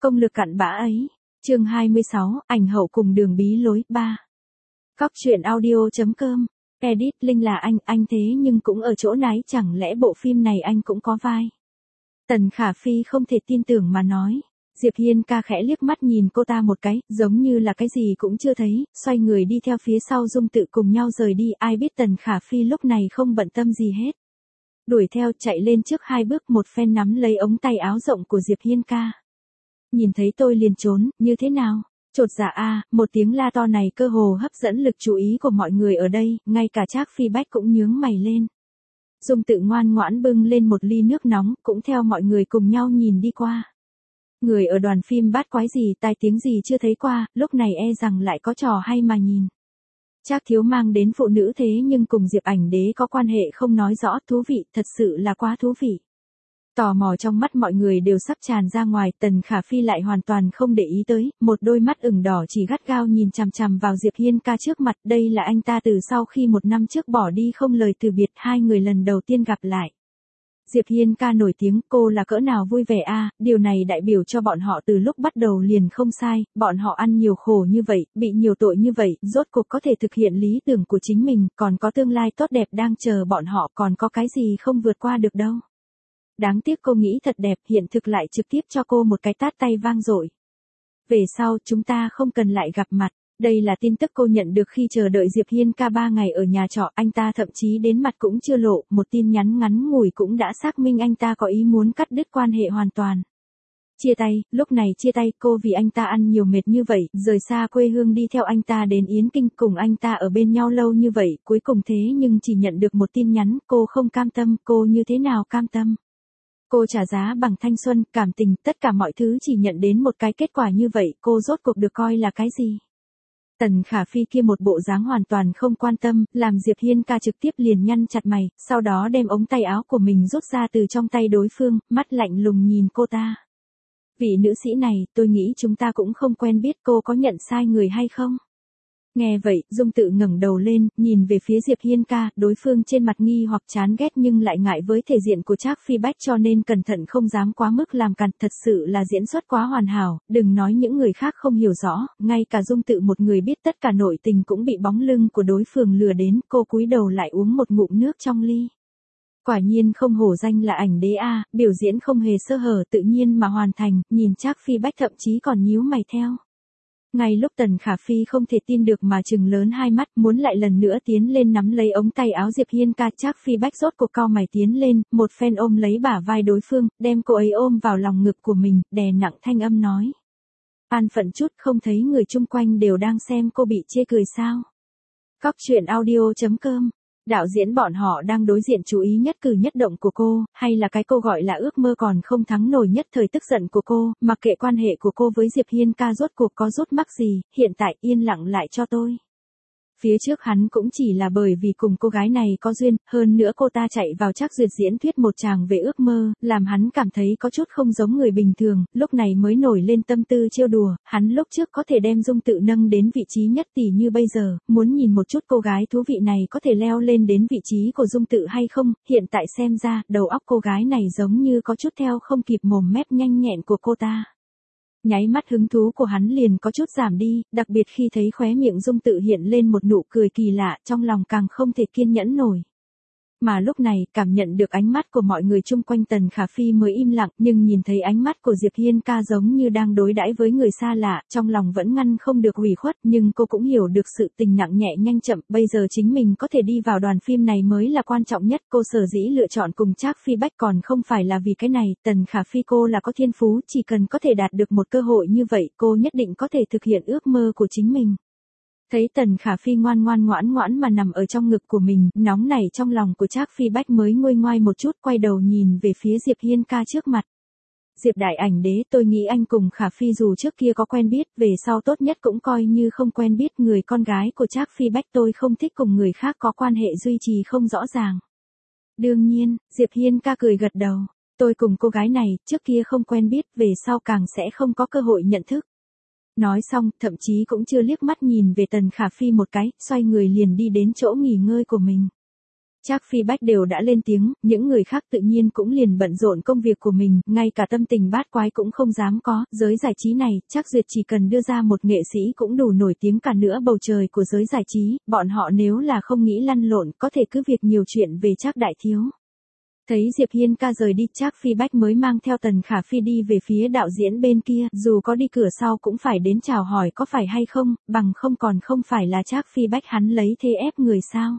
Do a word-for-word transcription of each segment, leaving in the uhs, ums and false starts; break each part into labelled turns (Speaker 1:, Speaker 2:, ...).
Speaker 1: Công lực cặn bã ấy. Chương hai mươi sáu, ảnh hậu cùng đường bí lối ba. Cóc truyện audio chấm com. Edit Linh là anh, anh thế nhưng cũng ở chỗ nái, chẳng lẽ bộ phim này anh cũng có vai? Tần Khả Phi không thể tin tưởng mà nói. Diệp Hiên ca khẽ liếc mắt nhìn cô ta một cái, giống như là cái gì cũng chưa thấy, xoay người đi theo phía sau Dung Tự cùng nhau rời đi. Ai biết Tần Khả Phi lúc này không bận tâm gì hết. Đuổi theo, chạy lên trước hai bước, một phen nắm lấy ống tay áo rộng của Diệp Hiên ca. Nhìn thấy tôi liền trốn, như thế nào? Chột dạ a, một tiếng la to này cơ hồ hấp dẫn lực chú ý của mọi người ở đây, ngay cả Trác Phi Bách cũng nhướng mày lên. Dung Tự ngoan ngoãn bưng lên một ly nước nóng, cũng theo mọi người cùng nhau nhìn đi qua. Người ở đoàn phim bát quái gì, tai tiếng gì chưa thấy qua, lúc này e rằng lại có trò hay mà nhìn. Trác thiếu mang đến phụ nữ thế nhưng cùng Diệp Ảnh Đế có quan hệ không nói rõ, thú vị, thật sự là quá thú vị. Tò mò trong mắt mọi người đều sắp tràn ra ngoài, Tần Khả Phi lại hoàn toàn không để ý tới, một đôi mắt ửng đỏ chỉ gắt gao nhìn chằm chằm vào Diệp Hiên ca trước mặt. Đây là anh ta từ sau khi một năm trước bỏ đi không lời từ biệt, hai người lần đầu tiên gặp lại. Diệp Hiên ca nổi tiếng, cô là cỡ nào vui vẻ a, điều này đại biểu cho bọn họ từ lúc bắt đầu liền không sai, bọn họ ăn nhiều khổ như vậy, bị nhiều tội như vậy, rốt cuộc có thể thực hiện lý tưởng của chính mình, còn có tương lai tốt đẹp đang chờ bọn họ, còn có cái gì không vượt qua được đâu. Đáng tiếc cô nghĩ thật đẹp, hiện thực lại trực tiếp cho cô một cái tát tay vang dội. Về sau, chúng ta không cần lại gặp mặt. Đây là tin tức cô nhận được khi chờ đợi Diệp Hiên ca ba ngày ở nhà trọ, anh ta thậm chí đến mặt cũng chưa lộ, một tin nhắn ngắn ngủi cũng đã xác minh anh ta có ý muốn cắt đứt quan hệ hoàn toàn. Chia tay, lúc này chia tay, cô vì anh ta ăn nhiều mệt như vậy, rời xa quê hương đi theo anh ta đến Yến Kinh, cùng anh ta ở bên nhau lâu như vậy, cuối cùng thế nhưng chỉ nhận được một tin nhắn, cô không cam tâm, cô như thế nào cam tâm? Cô trả giá bằng thanh xuân, cảm tình, tất cả mọi thứ chỉ nhận đến một cái kết quả như vậy, cô rốt cuộc được coi là cái gì? Tần Khả Phi kia một bộ dáng hoàn toàn không quan tâm, làm Diệp Hiên ca trực tiếp liền nhăn chặt mày, sau đó đem ống tay áo của mình rút ra từ trong tay đối phương, mắt lạnh lùng nhìn cô ta. Vị nữ sĩ này, tôi nghĩ chúng ta cũng không quen biết, cô có nhận sai người hay không? Nghe vậy, Dung Tự ngẩng đầu lên, nhìn về phía Diệp Hiên ca, đối phương trên mặt nghi hoặc chán ghét nhưng lại ngại với thể diện của Trác Phi Bách cho nên cẩn thận không dám quá mức làm càn, thật sự là diễn xuất quá hoàn hảo, đừng nói những người khác không hiểu rõ, ngay cả Dung Tự một người biết tất cả nội tình cũng bị bóng lưng của đối phương lừa đến, cô cúi đầu lại uống một ngụm nước trong ly. Quả nhiên không hổ danh là Ảnh Đế a, biểu diễn không hề sơ hở, tự nhiên mà hoàn thành, nhìn Trác Phi Bách thậm chí còn nhíu mày theo. Ngay lúc Tần Khả Phi không thể tin được mà trừng lớn hai mắt, muốn lại lần nữa tiến lên nắm lấy ống tay áo Diệp Hiên ca, Trác Phi Bách rốt cuộc cau mày tiến lên, một phen ôm lấy bả vai đối phương, đem cô ấy ôm vào lòng ngực của mình, đè nặng thanh âm nói. An phận chút, không thấy người chung quanh đều đang xem cô bị chê cười sao? Cóc truyện audio chấm com. Đạo diễn bọn họ đang đối diện chú ý nhất cử nhất động của cô, hay là cái cô gọi là ước mơ còn không thắng nổi nhất thời tức giận của cô, mặc kệ quan hệ của cô với Diệp Hiên ca rốt cuộc có rút mắc gì, hiện tại yên lặng lại cho tôi. Phía trước hắn cũng chỉ là bởi vì cùng cô gái này có duyên, hơn nữa cô ta chạy vào Trác Duyệt diễn thuyết một tràng về ước mơ, làm hắn cảm thấy có chút không giống người bình thường, lúc này mới nổi lên tâm tư trêu đùa, hắn lúc trước có thể đem Dung Tự nâng đến vị trí nhất tỷ như bây giờ, muốn nhìn một chút cô gái thú vị này có thể leo lên đến vị trí của Dung Tự hay không, hiện tại xem ra, đầu óc cô gái này giống như có chút theo không kịp mồm mép nhanh nhẹn của cô ta. Nháy mắt hứng thú của hắn liền có chút giảm đi, đặc biệt khi thấy khóe miệng Dung Tự hiện lên một nụ cười kỳ lạ, trong lòng càng không thể kiên nhẫn nổi. Mà lúc này, cảm nhận được ánh mắt của mọi người chung quanh, Tần Khả Phi mới im lặng, nhưng nhìn thấy ánh mắt của Diệp Hiên ca giống như đang đối đãi với người xa lạ, trong lòng vẫn ngăn không được ủy khuất, nhưng cô cũng hiểu được sự tình nặng nhẹ nhanh chậm, bây giờ chính mình có thể đi vào đoàn phim này mới là quan trọng nhất, cô sở dĩ lựa chọn cùng Trác Phi Bách còn không phải là vì cái này, Tần Khả Phi cô là có thiên phú, chỉ cần có thể đạt được một cơ hội như vậy, cô nhất định có thể thực hiện ước mơ của chính mình. Thấy Tần Khả Phi ngoan ngoan ngoãn ngoãn mà nằm ở trong ngực của mình, nóng nảy trong lòng của Trác Phi Bách mới nguôi ngoai một chút, quay đầu nhìn về phía Diệp Hiên ca trước mặt. Diệp đại ảnh đế, tôi nghĩ anh cùng Khả Phi dù trước kia có quen biết, về sau tốt nhất cũng coi như không quen biết, người con gái của Trác Phi Bách tôi không thích cùng người khác có quan hệ duy trì không rõ ràng. Đương nhiên, Diệp Hiên ca cười gật đầu, tôi cùng cô gái này, trước kia không quen biết, về sau càng sẽ không có cơ hội nhận thức. Nói xong, thậm chí cũng chưa liếc mắt nhìn về Tần Khả Phi một cái, xoay người liền đi đến chỗ nghỉ ngơi của mình. Trác Phi Bách đều đã lên tiếng, những người khác tự nhiên cũng liền bận rộn công việc của mình, ngay cả tâm tình bát quái cũng không dám có, giới giải trí này, Trác Duyệt chỉ cần đưa ra một nghệ sĩ cũng đủ nổi tiếng cả nữa bầu trời của giới giải trí, bọn họ nếu là không nghĩ lăn lộn, có thể cứ việc nhiều chuyện về Trác đại thiếu. Thấy Diệp Hiên ca rời đi, Trác Phi Bách mới mang theo Tần Khả Phi đi về phía đạo diễn bên kia, dù có đi cửa sau cũng phải đến chào hỏi có phải hay không, bằng không còn không phải là Trác Phi Bách hắn lấy thế ép người sao.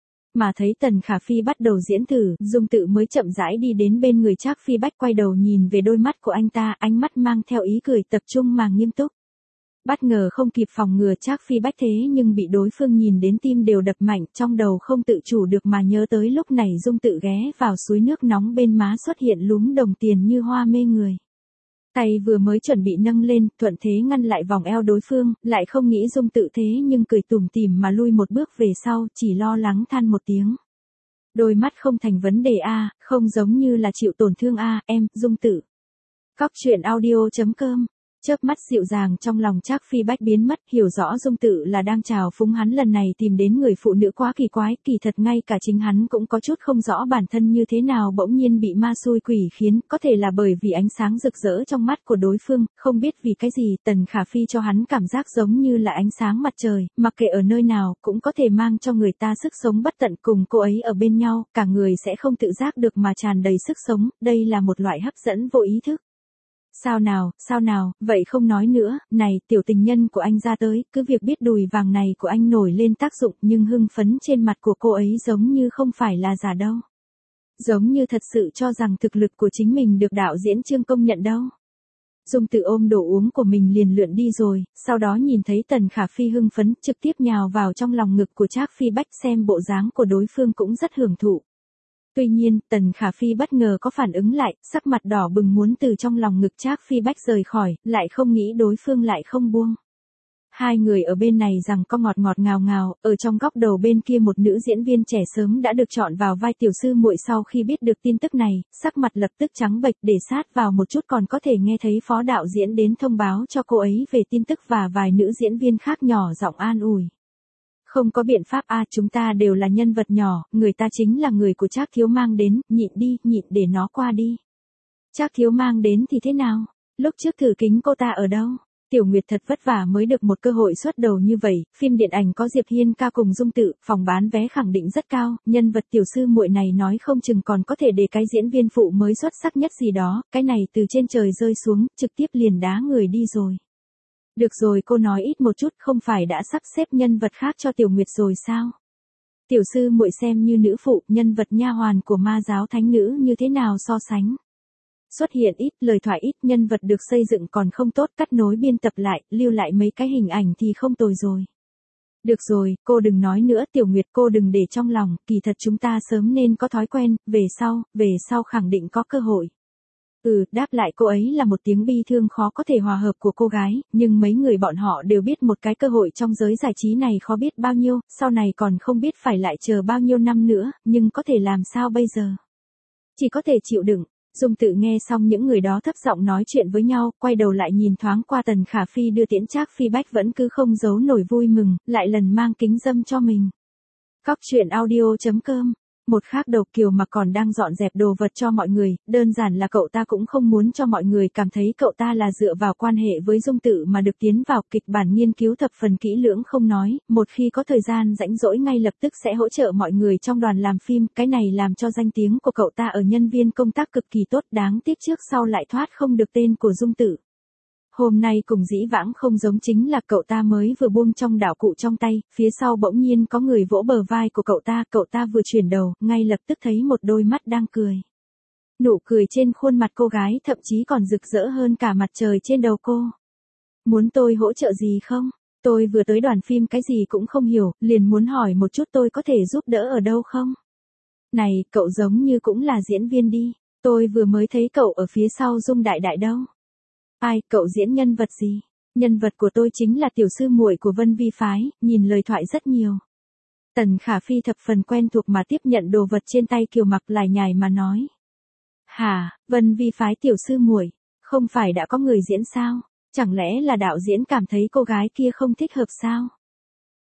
Speaker 1: Mà thấy Tần Khả Phi bắt đầu diễn thử, Dung Tự mới chậm rãi đi đến bên người Trác Phi Bách, quay đầu nhìn về đôi mắt của anh ta, ánh mắt mang theo ý cười tập trung mà nghiêm túc. Bất ngờ không kịp phòng ngừa Trác Phi Bách thế nhưng bị đối phương nhìn đến tim đều đập mạnh, trong đầu không tự chủ được mà nhớ tới lúc này Dung Tự ghé vào suối nước nóng bên má xuất hiện lúm đồng tiền như hoa mê người. Tay vừa mới chuẩn bị nâng lên, thuận thế ngăn lại vòng eo đối phương, lại không nghĩ Dung Tự thế nhưng cười tủm tỉm mà lui một bước về sau, chỉ lo lắng than một tiếng. Đôi mắt không thành vấn đề a, không giống như là chịu tổn thương a, em, Dung Tự. Cóc truyện audio chấm com. Chớp mắt dịu dàng trong lòng Trác Phi Bách biến mất, hiểu rõ Dung Tự là đang chào phúng hắn lần này tìm đến người phụ nữ quá kỳ quái, kỳ thật ngay cả chính hắn cũng có chút không rõ bản thân như thế nào bỗng nhiên bị ma xui quỷ khiến, có thể là bởi vì ánh sáng rực rỡ trong mắt của đối phương, không biết vì cái gì, Tần Khả Phi cho hắn cảm giác giống như là ánh sáng mặt trời, mặc kệ ở nơi nào, cũng có thể mang cho người ta sức sống bất tận, cùng cô ấy ở bên nhau, cả người sẽ không tự giác được mà tràn đầy sức sống, đây là một loại hấp dẫn vô ý thức. Sao nào, sao nào, vậy không nói nữa, này, tiểu tình nhân của anh ra tới, cứ việc biết đùi vàng này của anh nổi lên tác dụng nhưng hưng phấn trên mặt của cô ấy giống như không phải là giả đâu. Giống như thật sự cho rằng thực lực của chính mình được đạo diễn Trương công nhận đâu. Dung Tự ôm đồ uống của mình liền lượn đi rồi, sau đó nhìn thấy Tần Khả Phi hưng phấn trực tiếp nhào vào trong lòng ngực của Trác Phi Bách, xem bộ dáng của đối phương cũng rất hưởng thụ. Tuy nhiên, Tần Khả Phi bất ngờ có phản ứng lại, sắc mặt đỏ bừng muốn từ trong lòng ngực Trác Phi Bách rời khỏi, lại không nghĩ đối phương lại không buông. Hai người ở bên này rằng có ngọt ngọt ngào ngào, ở trong góc đầu bên kia một nữ diễn viên trẻ sớm đã được chọn vào vai tiểu sư muội, sau khi biết được tin tức này, sắc mặt lập tức trắng bệch, để sát vào một chút còn có thể nghe thấy phó đạo diễn đến thông báo cho cô ấy về tin tức và vài nữ diễn viên khác nhỏ giọng an ủi. Không có biện pháp a, chúng ta đều là nhân vật nhỏ, người ta chính là người của Trác thiếu mang đến, nhịn đi, nhịn để nó qua đi. Trác thiếu mang đến thì thế nào? Lúc trước thử kính cô ta ở đâu? Tiểu Nguyệt thật vất vả mới được một cơ hội xuất đầu như vậy, phim điện ảnh có Diệp Hiên ca cùng Dung Tự, phòng bán vé khẳng định rất cao, nhân vật tiểu sư muội này nói không chừng còn có thể để cái diễn viên phụ mới xuất sắc nhất gì đó, cái này từ trên trời rơi xuống, trực tiếp liền đá người đi rồi. Được rồi, cô nói ít một chút, không phải đã sắp xếp nhân vật khác cho Tiểu Nguyệt rồi sao? Tiểu sư muội xem như nữ phụ, nhân vật nha hoàn của ma giáo thánh nữ như thế nào so sánh? Xuất hiện ít, lời thoại ít, nhân vật được xây dựng còn không tốt, cắt nối biên tập lại, lưu lại mấy cái hình ảnh thì không tồi rồi. Được rồi, cô đừng nói nữa Tiểu Nguyệt, cô đừng để trong lòng, kỳ thật chúng ta sớm nên có thói quen, về sau, về sau khẳng định có cơ hội. Ừ, đáp lại cô ấy là một tiếng bi thương khó có thể hòa hợp của cô gái, nhưng mấy người bọn họ đều biết một cái cơ hội trong giới giải trí này khó biết bao nhiêu, sau này còn không biết phải lại chờ bao nhiêu năm nữa, nhưng có thể làm sao bây giờ? Chỉ có thể chịu đựng. Dung Tự nghe xong những người đó thấp giọng nói chuyện với nhau, quay đầu lại nhìn thoáng qua Tần Khả Phi đưa tiễn Trác Phi Bách vẫn cứ không giấu nổi vui mừng, lại lần mang kính dâm cho mình. Cóc truyện audio chấm com. Một khác đầu Kiều Mặc còn đang dọn dẹp đồ vật cho mọi người, đơn giản là cậu ta cũng không muốn cho mọi người cảm thấy cậu ta là dựa vào quan hệ với Dung Tự mà được tiến vào, kịch bản nghiên cứu thập phần kỹ lưỡng không nói, một khi có thời gian rảnh rỗi ngay lập tức sẽ hỗ trợ mọi người trong đoàn làm phim, cái này làm cho danh tiếng của cậu ta ở nhân viên công tác cực kỳ tốt, đáng tiếc trước sau lại thoát không được tên của Dung Tự. Hôm nay cùng dĩ vãng không giống chính là cậu ta mới vừa buông trong đảo cụ trong tay, phía sau bỗng nhiên có người vỗ bờ vai của cậu ta, cậu ta vừa chuyển đầu, ngay lập tức thấy một đôi mắt đang cười. Nụ cười trên khuôn mặt cô gái thậm chí còn rực rỡ hơn cả mặt trời trên đầu cô. Muốn tôi hỗ trợ gì không? Tôi vừa tới đoàn phim cái gì cũng không hiểu, liền muốn hỏi một chút tôi có thể giúp đỡ ở đâu không? Này, cậu giống như cũng là diễn viên đi, tôi vừa mới thấy cậu ở phía sau Dung Đại Đại đâu. Ai, cậu diễn nhân vật gì? Nhân vật của tôi chính là tiểu sư muội của Vân Vi phái, nhìn lời thoại rất nhiều. Tần Khả Phi thập phần quen thuộc mà tiếp nhận đồ vật trên tay Kiều Mặc, lải nhải mà nói. Hả, Vân Vi phái tiểu sư muội, không phải đã có người diễn sao? Chẳng lẽ là đạo diễn cảm thấy cô gái kia không thích hợp sao?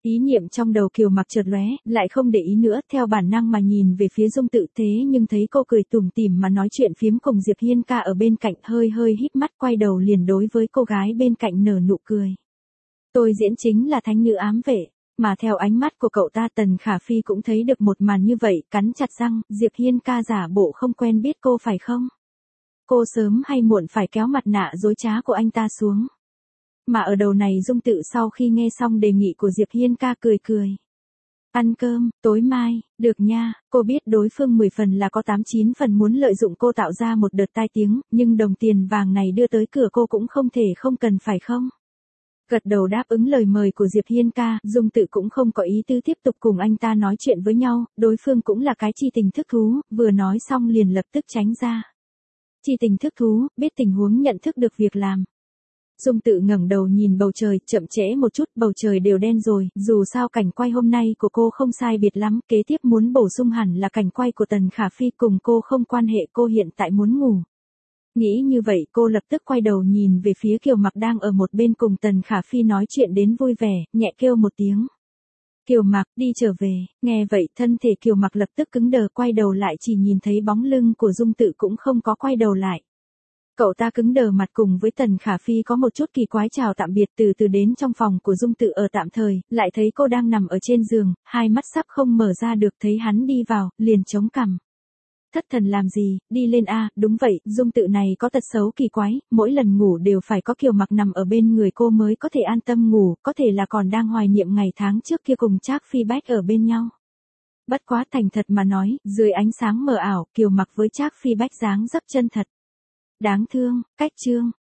Speaker 1: Ý niệm trong đầu Kiều Mặc chợt lóe, lại không để ý nữa, theo bản năng mà nhìn về phía Dung Tự, thế nhưng thấy cô cười tủm tỉm mà nói chuyện phiếm cùng Diệp Hiên ca ở bên cạnh, hơi hơi híp mắt quay đầu liền đối với cô gái bên cạnh nở nụ cười. Tôi diễn chính là thánh nữ ám vệ, mà theo ánh mắt của cậu ta Tần Khả Phi cũng thấy được một màn như vậy, cắn chặt răng, Diệp Hiên ca giả bộ không quen biết cô phải không? Cô sớm hay muộn phải kéo mặt nạ dối trá của anh ta xuống. Mà ở đầu này Dung Tự sau khi nghe xong đề nghị của Diệp Hiên ca cười cười. Ăn cơm, tối mai, được nha, cô biết đối phương mười phần là có tám chín phần muốn lợi dụng cô tạo ra một đợt tai tiếng, nhưng đồng tiền vàng này đưa tới cửa cô cũng không thể không cần phải không? Gật đầu đáp ứng lời mời của Diệp Hiên ca, Dung Tự cũng không có ý tư tiếp tục cùng anh ta nói chuyện với nhau, đối phương cũng là cái chi tình thức thú, vừa nói xong liền lập tức tránh ra. Chi tình thức thú, biết tình huống nhận thức được việc làm. Dung Tự ngẩng đầu nhìn bầu trời, chậm trễ một chút, bầu trời đều đen rồi, dù sao cảnh quay hôm nay của cô không sai biệt lắm, kế tiếp muốn bổ sung hẳn là cảnh quay của Tần Khả Phi, cùng cô không quan hệ, cô hiện tại muốn ngủ. Nghĩ như vậy cô lập tức quay đầu nhìn về phía Kiều Mặc đang ở một bên cùng Tần Khả Phi nói chuyện đến vui vẻ, nhẹ kêu một tiếng. Kiều Mặc, đi trở về, nghe vậy thân thể Kiều Mặc lập tức cứng đờ, quay đầu lại chỉ nhìn thấy bóng lưng của Dung Tự cũng không có quay đầu lại. Cậu ta cứng đờ mặt cùng với Tần Khả Phi có một chút kỳ quái chào tạm biệt, từ từ đến trong phòng của Dung Tự ở tạm thời, lại thấy cô đang nằm ở trên giường, hai mắt sắp không mở ra được, thấy hắn đi vào, liền chống cằm. Thất thần làm gì, đi lên a, đúng vậy, Dung Tự này có tật xấu kỳ quái, mỗi lần ngủ đều phải có Kiều Mặc nằm ở bên người cô mới có thể an tâm ngủ, có thể là còn đang hoài niệm ngày tháng trước kia cùng Trác Phi Bách ở bên nhau. Bất quá thành thật mà nói, dưới ánh sáng mờ ảo, Kiều Mặc với Trác Phi Bách dáng dấp chân thật. Đáng thương, cách chương.